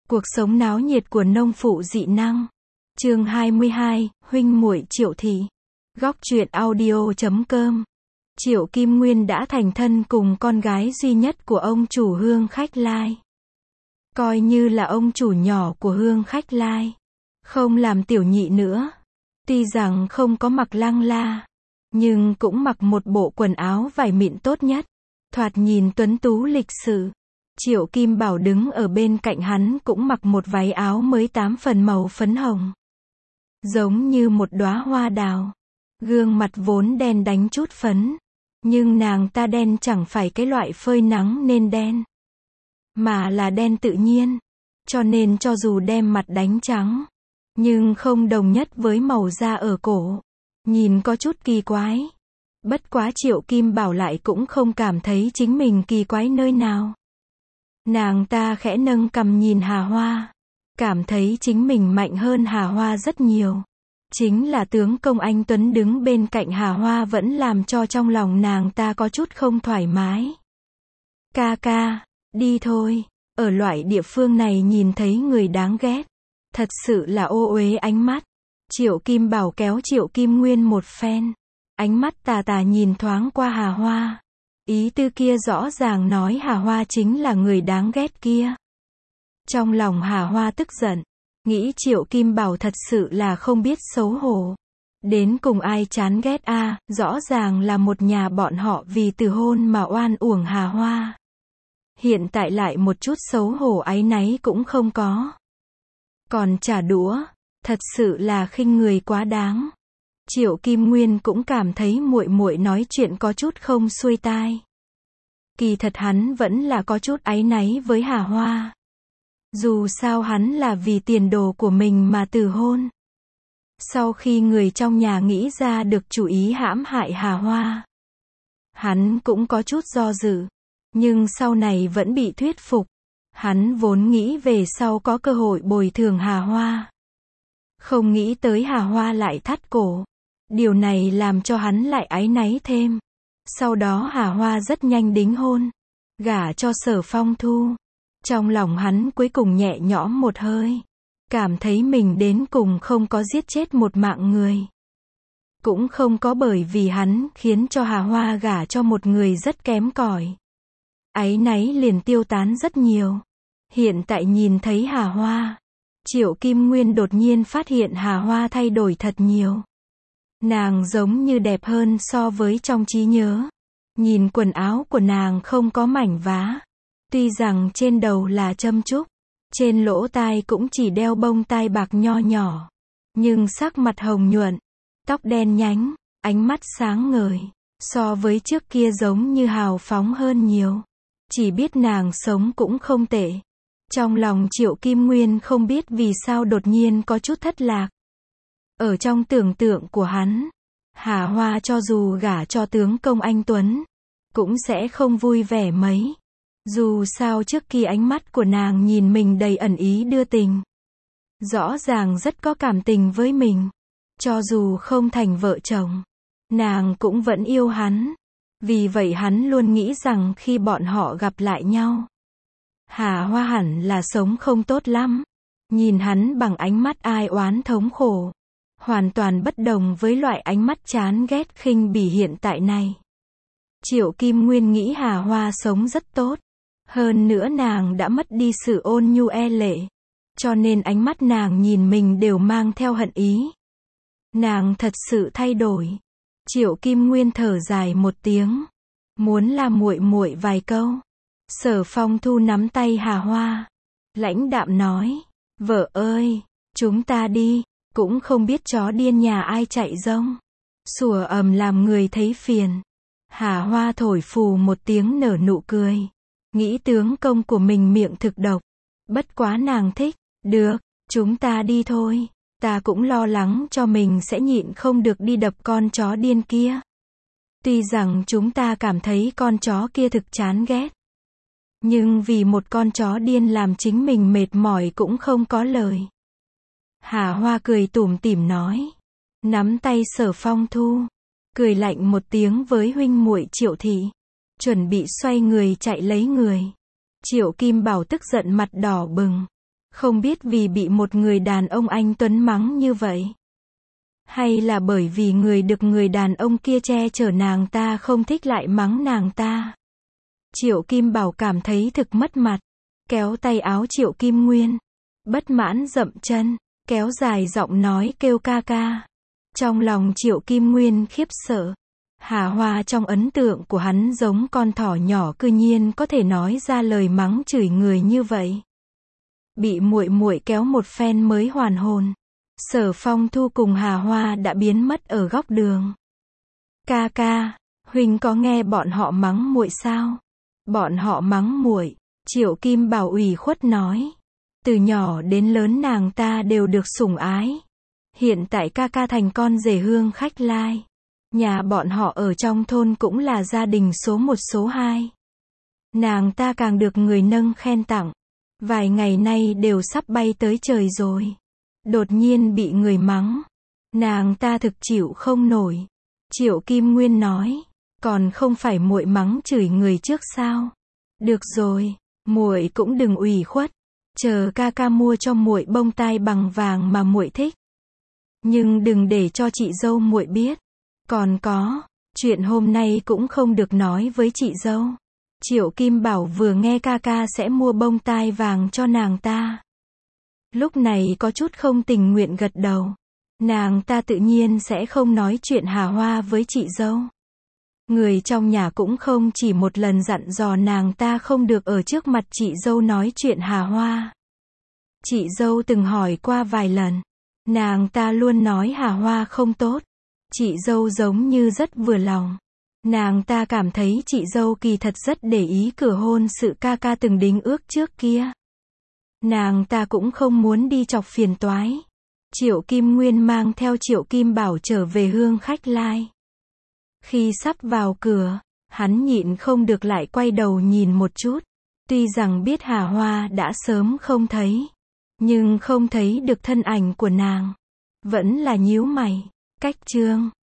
Cuộc sống náo nhiệt của nông phụ dị năng. Chương 22, huynh muội Triệu Thị. Góc truyện audio.com. Triệu Kim Nguyên đã thành thân cùng con gái duy nhất của ông chủ Hương Khách Lai. Coi như là ông chủ nhỏ của Hương Khách Lai. Không làm tiểu nhị nữa. Tuy rằng không có mặc lăng la, nhưng cũng mặc một bộ quần áo vải mịn tốt nhất. Thoạt nhìn tuấn tú lịch sự. Triệu Kim Bảo đứng ở bên cạnh hắn cũng mặc một váy áo mới 8 phần màu phấn hồng. Giống như một đóa hoa đào. Gương mặt vốn đen đánh chút phấn. Nhưng nàng ta đen chẳng phải cái loại phơi nắng nên đen. Mà là đen tự nhiên. Cho nên cho dù đem mặt đánh trắng. Nhưng không đồng nhất với màu da ở cổ. Nhìn có chút kỳ quái. Bất quá Triệu Kim Bảo lại cũng không cảm thấy chính mình kỳ quái nơi nào. Nàng ta khẽ nâng cằm nhìn Hà Hoa. Cảm thấy chính mình mạnh hơn Hà Hoa rất nhiều. Chính là tướng công anh Tuấn đứng bên cạnh Hà Hoa vẫn làm cho trong lòng nàng ta có chút không thoải mái. Ca ca, đi thôi. Ở loại địa phương này nhìn thấy người đáng ghét. Thật sự là ô uế ánh mắt. Triệu Kim Bảo kéo Triệu Kim Nguyên một phen. Ánh mắt tà tà nhìn thoáng qua Hà Hoa. Ý tư kia rõ ràng nói Hà Hoa chính là người đáng ghét kia. Trong lòng Hà Hoa tức giận. Nghĩ Triệu Kim Bảo thật sự là không biết xấu hổ. Đến cùng ai chán ghét a, rõ ràng là một nhà bọn họ vì từ hôn mà oan uổng Hà Hoa. Hiện tại lại một chút xấu hổ áy náy cũng không có. Còn trả đũa, thật sự là khinh người quá đáng. Triệu Kim Nguyên cũng cảm thấy muội muội nói chuyện có chút không xuôi tai. Kỳ thật hắn vẫn là có chút áy náy với Hà Hoa. Dù sao hắn là vì tiền đồ của mình mà từ hôn. Sau khi người trong nhà nghĩ ra được chủ ý hãm hại Hà Hoa, hắn cũng có chút do dự. Nhưng sau này vẫn bị thuyết phục. Hắn vốn nghĩ về sau có cơ hội bồi thường Hà Hoa. Không nghĩ tới Hà Hoa lại thắt cổ. Điều này làm cho hắn lại áy náy thêm. Sau đó Hà Hoa rất nhanh đính hôn. Gả cho Sở Phong Thu. Trong lòng hắn cuối cùng nhẹ nhõm một hơi. Cảm thấy mình đến cùng không có giết chết một mạng người. Cũng không có bởi vì hắn khiến cho Hà Hoa gả cho một người rất kém cỏi. Áy náy liền tiêu tán rất nhiều. Hiện tại nhìn thấy Hà Hoa, Triệu Kim Nguyên đột nhiên phát hiện Hà Hoa thay đổi thật nhiều. Nàng giống như đẹp hơn so với trong trí nhớ. Nhìn quần áo của nàng không có mảnh vá. Tuy rằng trên đầu là châm trúc, trên lỗ tai cũng chỉ đeo bông tai bạc nho nhỏ. Nhưng sắc mặt hồng nhuận, tóc đen nhánh, ánh mắt sáng ngời. So với trước kia giống như hào phóng hơn nhiều. Chỉ biết nàng sống cũng không tệ. Trong lòng Triệu Kim Nguyên không biết vì sao đột nhiên có chút thất lạc. Ở trong tưởng tượng của hắn, Hà Hoa cho dù gả cho tướng công anh Tuấn, cũng sẽ không vui vẻ mấy. Dù sao trước khi ánh mắt của nàng nhìn mình đầy ẩn ý đưa tình. Rõ ràng rất có cảm tình với mình. Cho dù không thành vợ chồng, nàng cũng vẫn yêu hắn. Vì vậy hắn luôn nghĩ rằng khi bọn họ gặp lại nhau, Hà Hoa hẳn là sống không tốt lắm. Nhìn hắn bằng ánh mắt ai oán thống khổ. Hoàn toàn bất đồng với loại ánh mắt chán ghét khinh bỉ hiện tại này. Triệu Kim Nguyên nghĩ Hà Hoa sống rất tốt. Hơn nữa nàng đã mất đi sự ôn nhu e lệ. Cho nên ánh mắt nàng nhìn mình đều mang theo hận ý. Nàng thật sự thay đổi. Triệu Kim Nguyên thở dài một tiếng. Muốn là muội muội vài câu. Sở Phong Thu nắm tay Hà Hoa. Lãnh đạm nói. Vợ ơi, chúng ta đi. Cũng không biết chó điên nhà ai chạy rông. Sủa ầm làm người thấy phiền. Hà Hoa thổi phù một tiếng nở nụ cười. Nghĩ tướng công của mình miệng thực độc. Bất quá nàng thích. Được, chúng ta đi thôi. Ta cũng lo lắng cho mình sẽ nhịn không được đi đập con chó điên kia. Tuy rằng chúng ta cảm thấy con chó kia thực chán ghét. Nhưng vì một con chó điên làm chính mình mệt mỏi cũng không có lời. Hà Hoa cười tủm tỉm nói. Nắm tay Sở Phong Thu. Cười lạnh một tiếng với huynh muội Triệu Thị. Chuẩn bị xoay người chạy lấy người. Triệu Kim Bảo tức giận mặt đỏ bừng. Không biết vì bị một người đàn ông anh tuấn mắng như vậy, hay là bởi vì người đàn ông kia che chở nàng ta không thích lại mắng nàng ta. Triệu Kim Bảo cảm thấy thực mất mặt, kéo tay áo Triệu Kim Nguyên, bất mãn dậm chân, kéo dài giọng nói kêu ca ca. Trong lòng Triệu Kim Nguyên khiếp sợ. Hà Hoa trong ấn tượng của hắn giống con thỏ nhỏ cư nhiên có thể nói ra lời mắng chửi người như vậy. Bị muội muội kéo một phen mới hoàn hồn. Sở Phong Thu cùng Hà Hoa đã biến mất ở góc đường. Ca ca, huynh có nghe bọn họ mắng muội sao? Bọn họ mắng muội. Triệu Kim Bảo ủy khuất nói. Từ nhỏ đến lớn nàng ta đều được sủng ái. Hiện tại ca ca thành con rể hương khách lai. Nhà bọn họ ở trong thôn cũng là gia đình số 1 số 2. Nàng ta càng được người nâng khen tặng. Vài ngày nay đều sắp bay tới trời rồi. Đột nhiên bị người mắng. Nàng ta thực chịu không nổi. Triệu Kim Nguyên nói. Còn không phải muội mắng chửi người trước sao? Được rồi, muội cũng đừng ủy khuất. Chờ ca ca mua cho muội bông tai bằng vàng mà muội thích. Nhưng đừng để cho chị dâu muội biết. Còn có, chuyện hôm nay cũng không được nói với chị dâu. Triệu Kim Bảo vừa nghe ca ca sẽ mua bông tai vàng cho nàng ta. Lúc này có chút không tình nguyện gật đầu. Nàng ta tự nhiên sẽ không nói chuyện Hà Hoa với chị dâu. Người trong nhà cũng không chỉ một lần dặn dò nàng ta không được ở trước mặt chị dâu nói chuyện Hà Hoa. Chị dâu từng hỏi qua vài lần. Nàng ta luôn nói Hà Hoa không tốt. Chị dâu giống như rất vừa lòng. Nàng ta cảm thấy chị dâu kỳ thật rất để ý cửa hôn sự ca ca từng đính ước trước kia. Nàng ta cũng không muốn đi chọc phiền toái. Triệu Kim Nguyên mang theo Triệu Kim Bảo trở về hương khách lai. Khi sắp vào cửa, hắn nhịn không được lại quay đầu nhìn một chút. Tuy rằng biết Hà Hoa đã sớm không thấy, nhưng không thấy được thân ảnh của nàng. Vẫn là nhíu mày. Cách chương